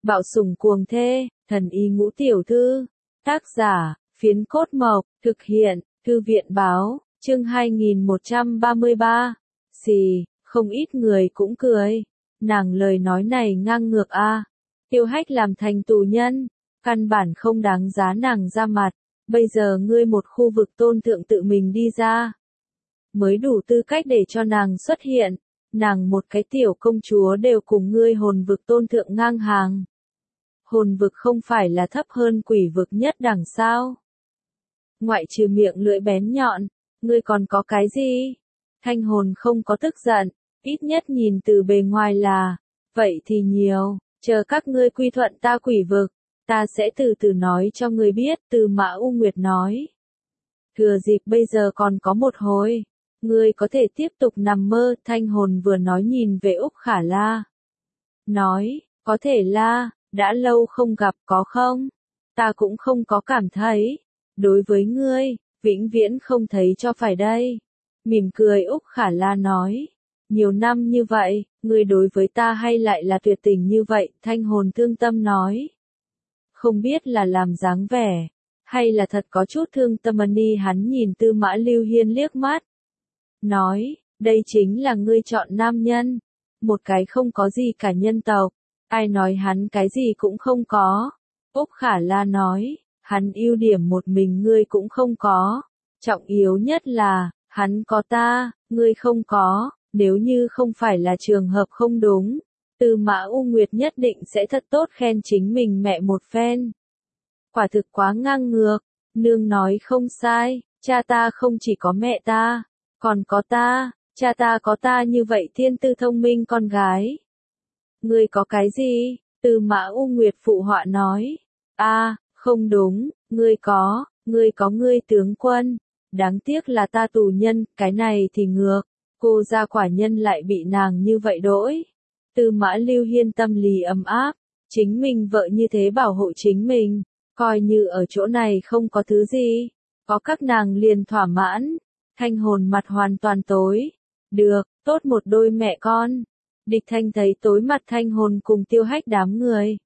Bạo sủng cuồng thê, thần y ngũ tiểu thư. Tác giả, Phiến Cốt Mộc, thực hiện, Thư viện báo, chương 2133. Xì, không ít người cũng cười. Nàng lời nói này ngang ngược a. Tiêu Hách làm thành tù nhân, căn bản không đáng giá nàng ra mặt. Bây giờ ngươi một khu vực tôn thượng tự mình đi ra, mới đủ tư cách để cho nàng xuất hiện. Nàng một cái tiểu công chúa đều cùng ngươi hồn vực tôn thượng ngang hàng. Hồn vực không phải là thấp hơn quỷ vực nhất đẳng sao? Ngoại trừ miệng lưỡi bén nhọn, ngươi còn có cái gì? Thanh hồn không có tức giận, ít nhất nhìn từ bề ngoài là, vậy thì nhiều, chờ các ngươi quy thuận ta quỷ vực, ta sẽ từ từ nói cho ngươi biết. Từ Mã U Nguyệt nói. Thừa dịp bây giờ còn có một hồi, ngươi có thể tiếp tục nằm mơ. Thanh hồn vừa nói nhìn về Úc Khả La. Nói, có thể La, đã lâu không gặp có không? Ta cũng không có cảm thấy. Đối với ngươi, vĩnh viễn không thấy cho phải đây. Mỉm cười Úc Khả La nói. Nhiều năm như vậy, ngươi đối với ta hay lại là tuyệt tình như vậy? Thanh hồn thương tâm nói. Không biết là làm dáng vẻ, hay là thật có chút thương tâm. Hắn nhìn Tư Mã Lưu Hiên liếc mắt. Nói, đây chính là ngươi chọn nam nhân. Một cái không có gì cả nhân tộc. Ai nói hắn cái gì cũng không có. Úc Khả La nói, hắn ưu điểm một mình ngươi cũng không có. Trọng yếu nhất là, hắn có ta, ngươi không có. Nếu như không phải là trường hợp không đúng, Tư Mã U Nguyệt nhất định sẽ thật tốt khen chính mình mẹ một phen. Quả thực quá ngang ngược. Nương nói không sai, cha ta không chỉ có mẹ ta, còn có ta. Cha ta có ta như vậy thiên tư thông minh con gái. Ngươi có cái gì? Tư Mã U Nguyệt phụ họa nói. Không đúng, ngươi có ngươi tướng quân. Đáng tiếc là ta tù nhân, cái này thì ngược. Cô gia quả nhân lại bị nàng như vậy đỗi. Tư Mã Lưu Hiên tâm lý ấm áp, chính mình vợ như thế bảo hộ chính mình, coi như ở chỗ này không có thứ gì, có các nàng liền thỏa mãn. Thanh hồn mặt hoàn toàn tối. Được, tốt một đôi mẹ con. Địch Thanh thấy tối mặt Thanh hồn cùng Tiêu Hách đám người.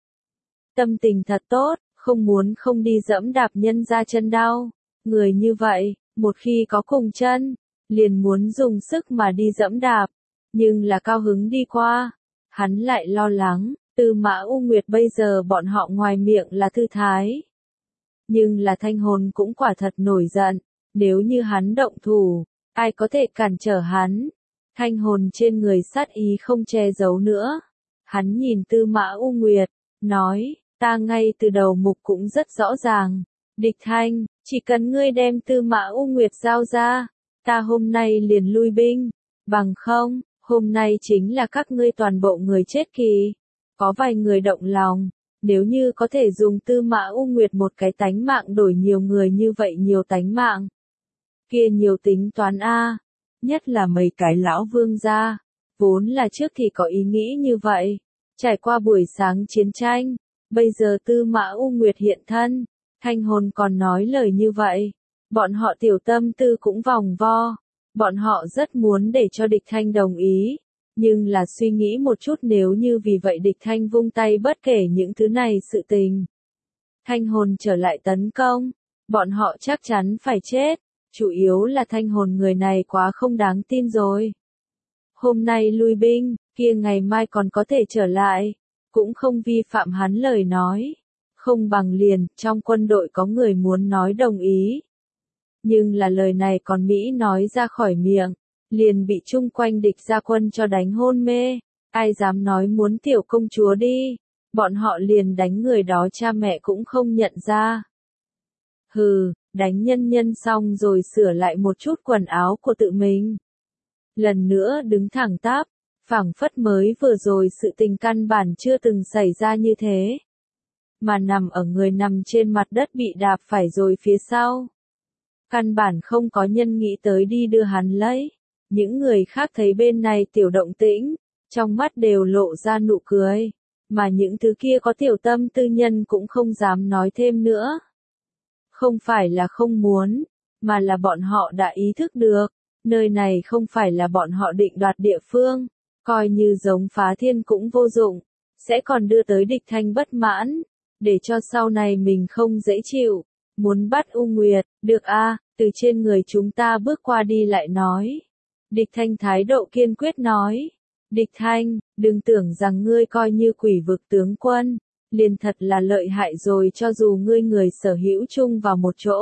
Tâm tình thật tốt, không muốn không đi dẫm đạp nhân ra chân đau. Người như vậy, một khi có cùng chân, liền muốn dùng sức mà đi dẫm đạp. Nhưng là cao hứng đi qua, hắn lại lo lắng. Tư Mã U Nguyệt bây giờ bọn họ ngoài miệng là thư thái, nhưng là Thanh hồn cũng quả thật nổi giận. Nếu như hắn động thủ, ai có thể cản trở hắn? Thanh hồn trên người sát ý không che giấu nữa. Hắn nhìn Tư Mã U Nguyệt, nói, ta ngay từ đầu mục cũng rất rõ ràng. Địch Thanh, chỉ cần ngươi đem Tư Mã U Nguyệt giao ra, ta hôm nay liền lui binh. Bằng không, hôm nay chính là các ngươi toàn bộ người chết kỳ. Có vài người động lòng, nếu như có thể dùng Tư Mã U Nguyệt một cái tánh mạng đổi nhiều người như vậy nhiều tánh mạng. Kia nhiều tính toán a, nhất là mấy cái lão vương gia, vốn là trước thì có ý nghĩ như vậy. Trải qua buổi sáng chiến tranh, bây giờ Tư Mã U Nguyệt hiện thân, Thanh hồn còn nói lời như vậy. Bọn họ tiểu tâm tư cũng vòng vo. Bọn họ rất muốn để cho Địch Thanh đồng ý. Nhưng là suy nghĩ một chút, nếu như vì vậy Địch Thanh vung tay bất kể những thứ này sự tình. Thanh hồn trở lại tấn công, bọn họ chắc chắn phải chết. Chủ yếu là Thanh hồn người này quá không đáng tin rồi. Hôm nay lui binh, kia ngày mai còn có thể trở lại. Cũng không vi phạm hắn lời nói. Không bằng liền, trong quân đội có người muốn nói đồng ý. Nhưng là lời này còn Mỹ nói ra khỏi miệng, liền bị chung quanh địch gia quân cho đánh hôn mê. Ai dám nói muốn tiểu công chúa đi, bọn họ liền đánh người đó cha mẹ cũng không nhận ra. Hừ, đánh nhân nhân xong rồi sửa lại một chút quần áo của tự mình. Lần nữa đứng thẳng tắp, phảng phất mới vừa rồi sự tình căn bản chưa từng xảy ra như thế. Mà nằm ở người nằm trên mặt đất bị đạp phải rồi phía sau. Căn bản không có nhân nghĩ tới đi đưa hắn lấy. Những người khác thấy bên này tiểu động tĩnh, trong mắt đều lộ ra nụ cười. Mà những thứ kia có tiểu tâm tư nhân cũng không dám nói thêm nữa. Không phải là không muốn, mà là bọn họ đã ý thức được. Nơi này không phải là bọn họ định đoạt địa phương. Coi như giống phá thiên cũng vô dụng. sẽ còn đưa tới địch thanh bất mãn, để cho sau này mình không dễ chịu. Muốn bắt U Nguyệt, được a, từ trên người chúng ta bước qua đi lại nói. Địch thanh thái độ kiên quyết nói. Địch thanh, đừng tưởng rằng ngươi coi như quỷ vực tướng quân, liền thật là lợi hại rồi cho dù ngươi người sở hữu chung vào một chỗ.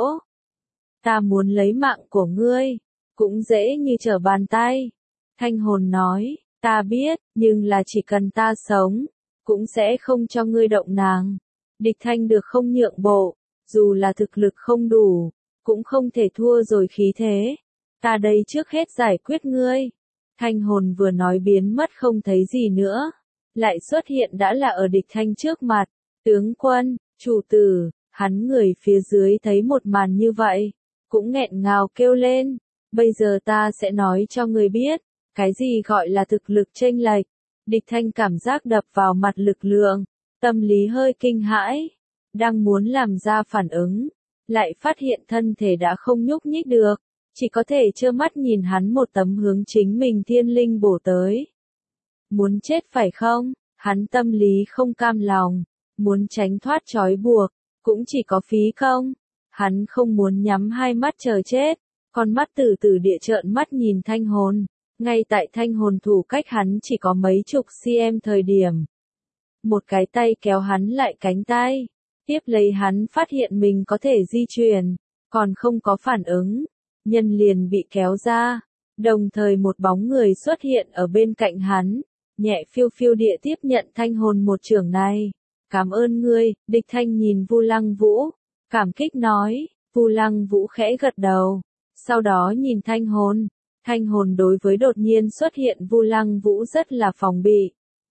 Ta muốn lấy mạng của ngươi, cũng dễ như trở bàn tay. Thanh hồn nói, ta biết, nhưng là chỉ cần ta sống, cũng sẽ không cho ngươi động nàng. Địch thanh được không nhượng bộ, dù là thực lực không đủ, cũng không thể thua rồi khí thế. Ta đây trước hết giải quyết ngươi. Thanh hồn vừa nói biến mất không thấy gì nữa, lại xuất hiện đã là ở địch thanh trước mặt. Tướng quân, chủ tử, hắn người phía dưới thấy một màn như vậy, cũng nghẹn ngào kêu lên. Bây giờ ta sẽ nói cho người biết, cái gì gọi là thực lực chênh lệch. Địch thanh cảm giác đập vào mặt lực lượng, tâm lý hơi kinh hãi, đang muốn làm ra phản ứng, lại phát hiện thân thể đã không nhúc nhích được, chỉ có thể trơ mắt nhìn hắn một tấm hướng chính mình thiên linh bổ tới. Muốn chết phải không? Hắn tâm lý không cam lòng, muốn tránh thoát trói buộc, cũng chỉ có phí công. Hắn không muốn nhắm hai mắt chờ chết, con mắt từ từ địa trợn mắt nhìn thanh hồn. Ngay tại thanh hồn thủ cách hắn chỉ có mấy chục cm thời điểm. Một cái tay kéo hắn lại cánh tay, tiếp lấy hắn phát hiện mình có thể di chuyển, còn không có phản ứng, nhân liền bị kéo ra, đồng thời một bóng người xuất hiện ở bên cạnh hắn, nhẹ phiêu phiêu địa tiếp nhận thanh hồn một chưởng này. Cảm ơn ngươi, địch thanh nhìn Vu Lăng Vũ, cảm kích nói. Vu Lăng Vũ khẽ gật đầu, sau đó nhìn thanh hồn. Thanh hồn đối với đột nhiên xuất hiện Vu Lăng Vũ rất là phòng bị.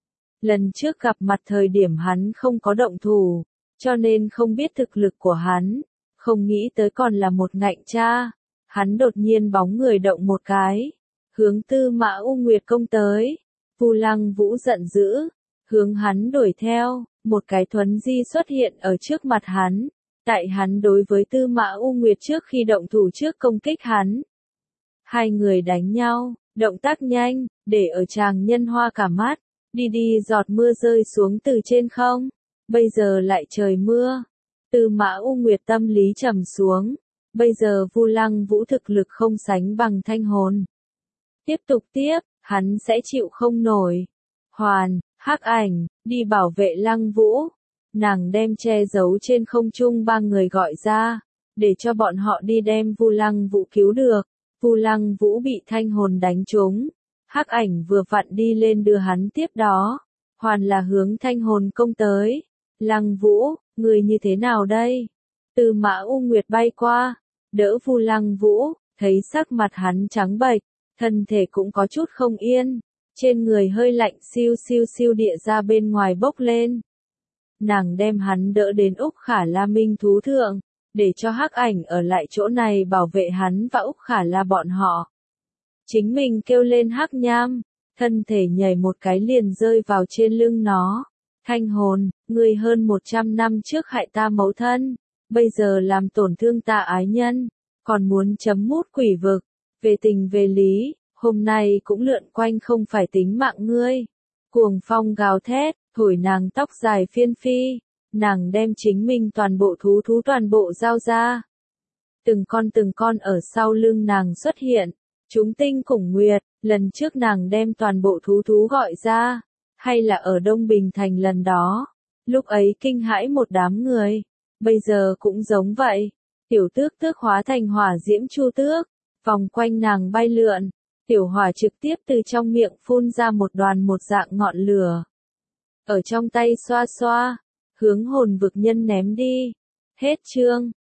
Lần trước gặp mặt thời điểm hắn không có động thủ, cho nên không biết thực lực của hắn, không nghĩ tới còn là một ngạnh cha. Hắn đột nhiên bóng người động một cái, hướng Tư Mã U Nguyệt công tới. Vu Lăng Vũ giận dữ, hướng hắn đuổi theo, một cái thuấn di xuất hiện ở trước mặt hắn. Tại hắn đối với Tư Mã U Nguyệt trước khi động thủ trước công kích hắn. Hai người đánh nhau, động tác nhanh, để ở chàng nhân hoa cả mắt, đi giọt mưa rơi xuống từ trên không, bây giờ lại trời mưa. Tư Mã U Nguyệt tâm lý trầm xuống, bây giờ Vu Lăng Vũ thực lực không sánh bằng thanh hồn. Tiếp tục tiếp, hắn sẽ chịu không nổi. Hoàn, Hắc Ảnh, đi bảo vệ Lăng Vũ. Nàng đem che giấu trên không trung ba người gọi ra, để cho bọn họ đi đem Vu Lăng Vũ cứu được. Vu Lăng Vũ bị thanh hồn đánh trúng, Hắc Ảnh vừa vặn đi lên đưa hắn tiếp đó, Hoàn là hướng thanh hồn công tới. Lăng Vũ, người như thế nào đây? Tư Mã U Nguyệt bay qua, đỡ Vu Lăng Vũ, thấy sắc mặt hắn trắng bệch, thân thể cũng có chút không yên, trên người hơi lạnh siêu siêu siêu địa ra bên ngoài bốc lên. Nàng đem hắn đỡ đến Úc Khả La Minh thú thượng, để cho Hắc Ảnh ở lại chỗ này bảo vệ hắn và Úc Khả La bọn họ. Chính mình kêu lên Hắc Nham, thân thể nhảy một cái liền rơi vào trên lưng nó. Thanh hồn, ngươi hơn 100 năm trước hại ta mẫu thân, bây giờ làm tổn thương ta ái nhân, còn muốn chấm mút quỷ vực, về tình về lý, hôm nay cũng lượn quanh không phải tính mạng ngươi. Cuồng phong gào thét, thổi nàng tóc dài phiên phi, nàng đem chính mình toàn bộ thú toàn bộ giao ra. Từng con ở sau lưng nàng xuất hiện, chúng tinh khủng nguyệt, lần trước nàng đem toàn bộ thú gọi ra, hay là ở Đông Bình Thành lần đó, lúc ấy kinh hãi một đám người, bây giờ cũng giống vậy. Tiểu tước tước hóa thành hỏa diễm chu tước, vòng quanh nàng bay lượn, tiểu hỏa trực tiếp từ trong miệng phun ra một đoàn một dạng ngọn lửa. Ở trong tay xoa xoa, hướng hồn vực nhân ném đi. Hết chương.